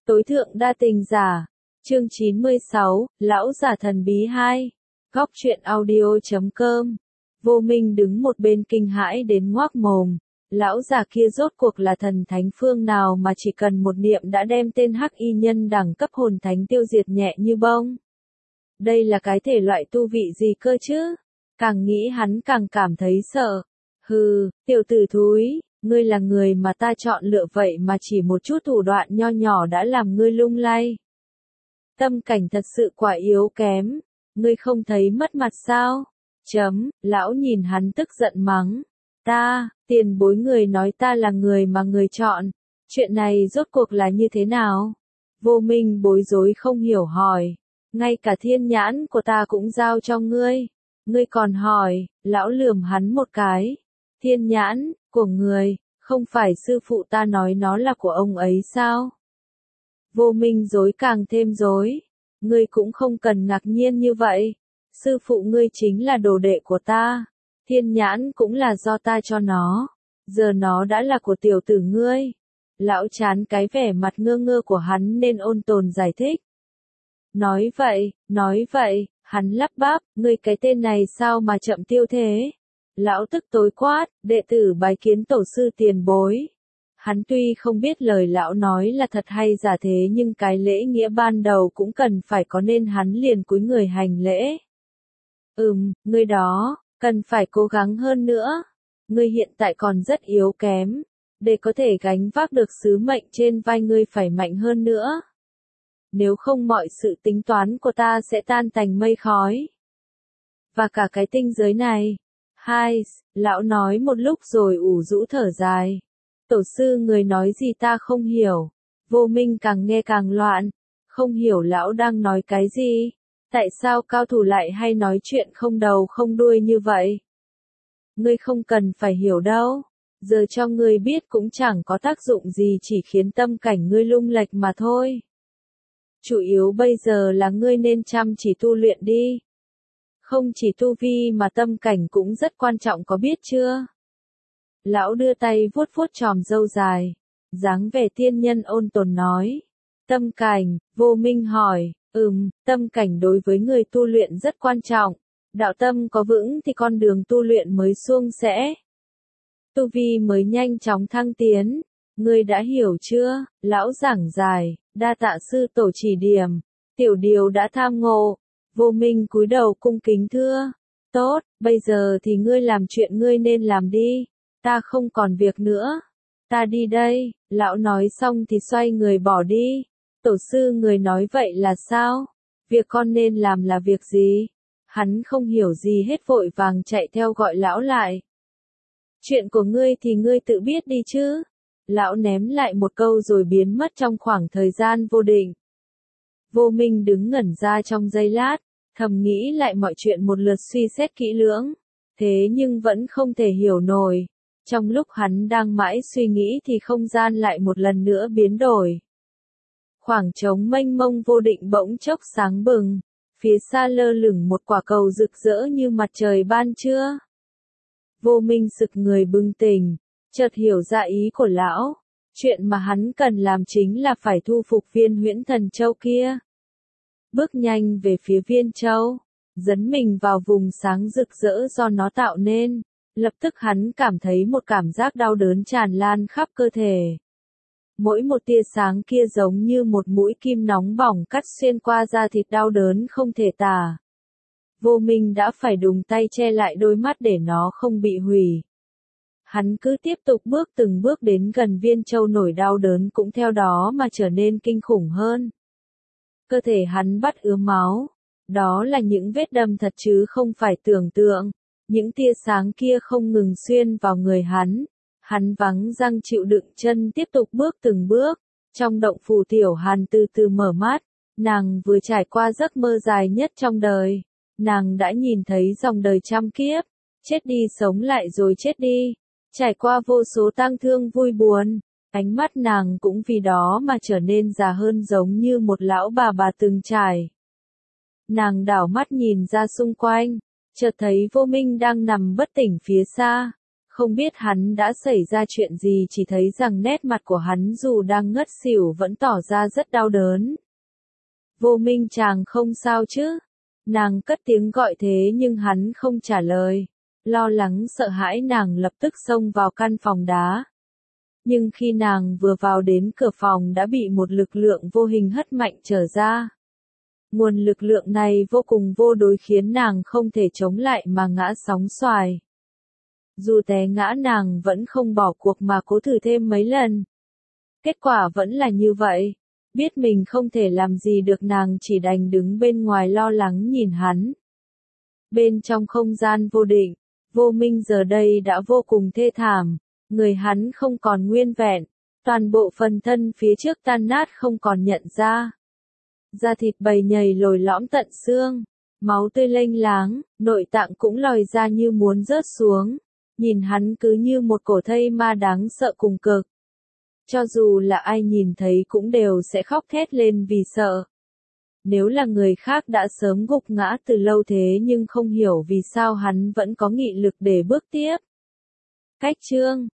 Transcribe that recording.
Tối thượng đa tình giả. Chương 96, Lão giả thần bí 2. Góc truyện audio.com. Vô Minh đứng một bên kinh hãi đến ngoác mồm. Lão già kia rốt cuộc là thần thánh phương nào mà chỉ cần một niệm đã đem tên hắc y nhân đẳng cấp hồn thánh tiêu diệt nhẹ như bông. Đây là cái thể loại tu vị gì cơ chứ? Càng nghĩ hắn càng cảm thấy sợ. Hừ, tiểu tử thúi, ngươi là người mà ta chọn lựa vậy mà chỉ một chút thủ đoạn nho nhỏ đã làm ngươi lung lay. Tâm cảnh thật sự quả yếu kém, ngươi không thấy mất mặt sao? Lão nhìn hắn tức giận mắng. Tiền bối người nói ta là người mà người chọn. Chuyện này rốt cuộc là như thế nào? Vô Minh bối rối không hiểu hỏi. Ngay cả thiên nhãn của ta cũng giao cho ngươi. Ngươi còn hỏi, lão lườm hắn một cái. Thiên nhãn, của người, không phải sư phụ ta nói nó là của ông ấy sao? Vô Minh rối càng thêm rối. Ngươi cũng không cần ngạc nhiên như vậy. Sư phụ ngươi chính là đồ đệ của ta. Thiên nhãn cũng là do ta cho nó. Giờ nó đã là của tiểu tử ngươi. Lão chán cái vẻ mặt ngơ ngơ của hắn nên ôn tồn giải thích. Nói vậy, hắn lắp bắp, ngươi cái tên này sao mà chậm tiêu thế? Lão tức tối quát, đệ tử bái kiến tổ sư tiền bối. Hắn tuy không biết lời lão nói là thật hay giả thế nhưng cái lễ nghĩa ban đầu cũng cần phải có nên hắn liền cúi người hành lễ. Ngươi đó, cần phải cố gắng hơn nữa. Ngươi hiện tại còn rất yếu kém. Để có thể gánh vác được sứ mệnh trên vai ngươi phải mạnh hơn nữa. Nếu không mọi sự tính toán của ta sẽ tan thành mây khói. Và cả cái tinh giới này. Lão nói một lúc rồi ủ rũ thở dài. Tổ sư người nói gì ta không hiểu. Vô Minh càng nghe càng loạn. Không hiểu lão đang nói cái gì. Tại sao cao thủ lại hay nói chuyện không đầu không đuôi như vậy? Ngươi không cần phải hiểu đâu. Giờ cho ngươi biết cũng chẳng có tác dụng gì chỉ khiến tâm cảnh ngươi lung lệch mà thôi. Chủ yếu bây giờ là ngươi nên chăm chỉ tu luyện đi. Không chỉ tu vi mà tâm cảnh cũng rất quan trọng có biết chưa? Lão đưa tay vuốt vuốt chòm râu dài. Dáng vẻ tiên nhân ôn tồn nói. Tâm cảnh, Vô Minh hỏi. Tâm cảnh đối với người tu luyện rất quan trọng. Đạo tâm có vững thì con đường tu luyện mới suôn sẻ. Tu vi mới nhanh chóng thăng tiến. Ngươi đã hiểu chưa? Lão giảng dài, đa tạ sư tổ chỉ điểm. Tiểu điều đã tham ngộ. Vô Minh cúi đầu cung kính thưa. Tốt, bây giờ thì ngươi làm chuyện ngươi nên làm đi. Ta không còn việc nữa. Ta đi đây. Lão nói xong thì xoay người bỏ đi. Tổ sư người nói vậy là sao? Việc con nên làm là việc gì? Hắn không hiểu gì hết vội vàng chạy theo gọi lão lại. Chuyện của ngươi thì ngươi tự biết đi chứ. Lão ném lại một câu rồi biến mất trong khoảng thời gian vô định. Vô Minh đứng ngẩn ra trong giây lát, thầm nghĩ lại mọi chuyện một lượt suy xét kỹ lưỡng. Thế nhưng vẫn không thể hiểu nổi. Trong lúc hắn đang mãi suy nghĩ thì không gian lại một lần nữa biến đổi. Khoảng trống mênh mông vô định bỗng chốc sáng bừng. Phía xa lơ lửng một quả cầu rực rỡ như mặt trời ban trưa. Vô Minh sực người bừng tỉnh, chợt hiểu ra ý của lão. Chuyện mà hắn cần làm chính là phải thu phục viên huyễn thần châu kia. Bước nhanh về phía viên châu, dấn mình vào vùng sáng rực rỡ do nó tạo nên. Lập tức hắn cảm thấy một cảm giác đau đớn tràn lan khắp cơ thể. Mỗi một tia sáng kia giống như một mũi kim nóng bỏng cắt xuyên qua da thịt đau đớn không thể tả. Vô Minh đã phải đùng tay che lại đôi mắt để nó không bị hủy. Hắn cứ tiếp tục bước từng bước đến gần viên châu nổi đau đớn cũng theo đó mà trở nên kinh khủng hơn. Cơ thể hắn bắt ứa máu. Đó là những vết đâm thật chứ không phải tưởng tượng. Những tia sáng kia không ngừng xuyên vào người hắn. Hắn vắng răng chịu đựng chân tiếp tục bước từng bước. Trong động phủ Tiểu Hàn từ từ mở mắt. Nàng vừa trải qua giấc mơ dài nhất trong đời. Nàng đã nhìn thấy dòng đời trăm kiếp. Chết đi sống lại rồi chết đi. Trải qua vô số tang thương vui buồn. Ánh mắt nàng cũng vì đó mà trở nên già hơn giống như một lão bà từng trải. Nàng đảo mắt nhìn ra xung quanh. Chợt thấy Vô Minh đang nằm bất tỉnh phía xa. Không biết hắn đã xảy ra chuyện gì, chỉ thấy rằng nét mặt của hắn dù đang ngất xỉu vẫn tỏ ra rất đau đớn. Vô Minh chàng không sao chứ? Nàng cất tiếng gọi thế nhưng hắn không trả lời. Lo lắng sợ hãi nàng lập tức xông vào căn phòng đá. Nhưng khi nàng vừa vào đến cửa phòng đã bị một lực lượng vô hình hất mạnh trở ra. Nguồn lực lượng này vô cùng vô đối khiến nàng không thể chống lại mà ngã sóng xoài. Dù té ngã nàng vẫn không bỏ cuộc mà cố thử thêm mấy lần. Kết quả vẫn là như vậy. Biết mình không thể làm gì được nàng chỉ đành đứng bên ngoài lo lắng nhìn hắn. Bên trong không gian vô định, Vô Minh giờ đây đã vô cùng thê thảm. Người hắn không còn nguyên vẹn. Toàn bộ phần thân phía trước tan nát không còn nhận ra. Da thịt bầy nhầy lồi lõm tận xương. Máu tươi lênh láng, nội tạng cũng lòi ra như muốn rớt xuống. Nhìn hắn cứ như một cổ thây ma đáng sợ cùng cực. Cho dù là ai nhìn thấy cũng đều sẽ khóc thét lên vì sợ. Nếu là người khác đã sớm gục ngã từ lâu thế nhưng không hiểu vì sao hắn vẫn có nghị lực để bước tiếp. Cách chương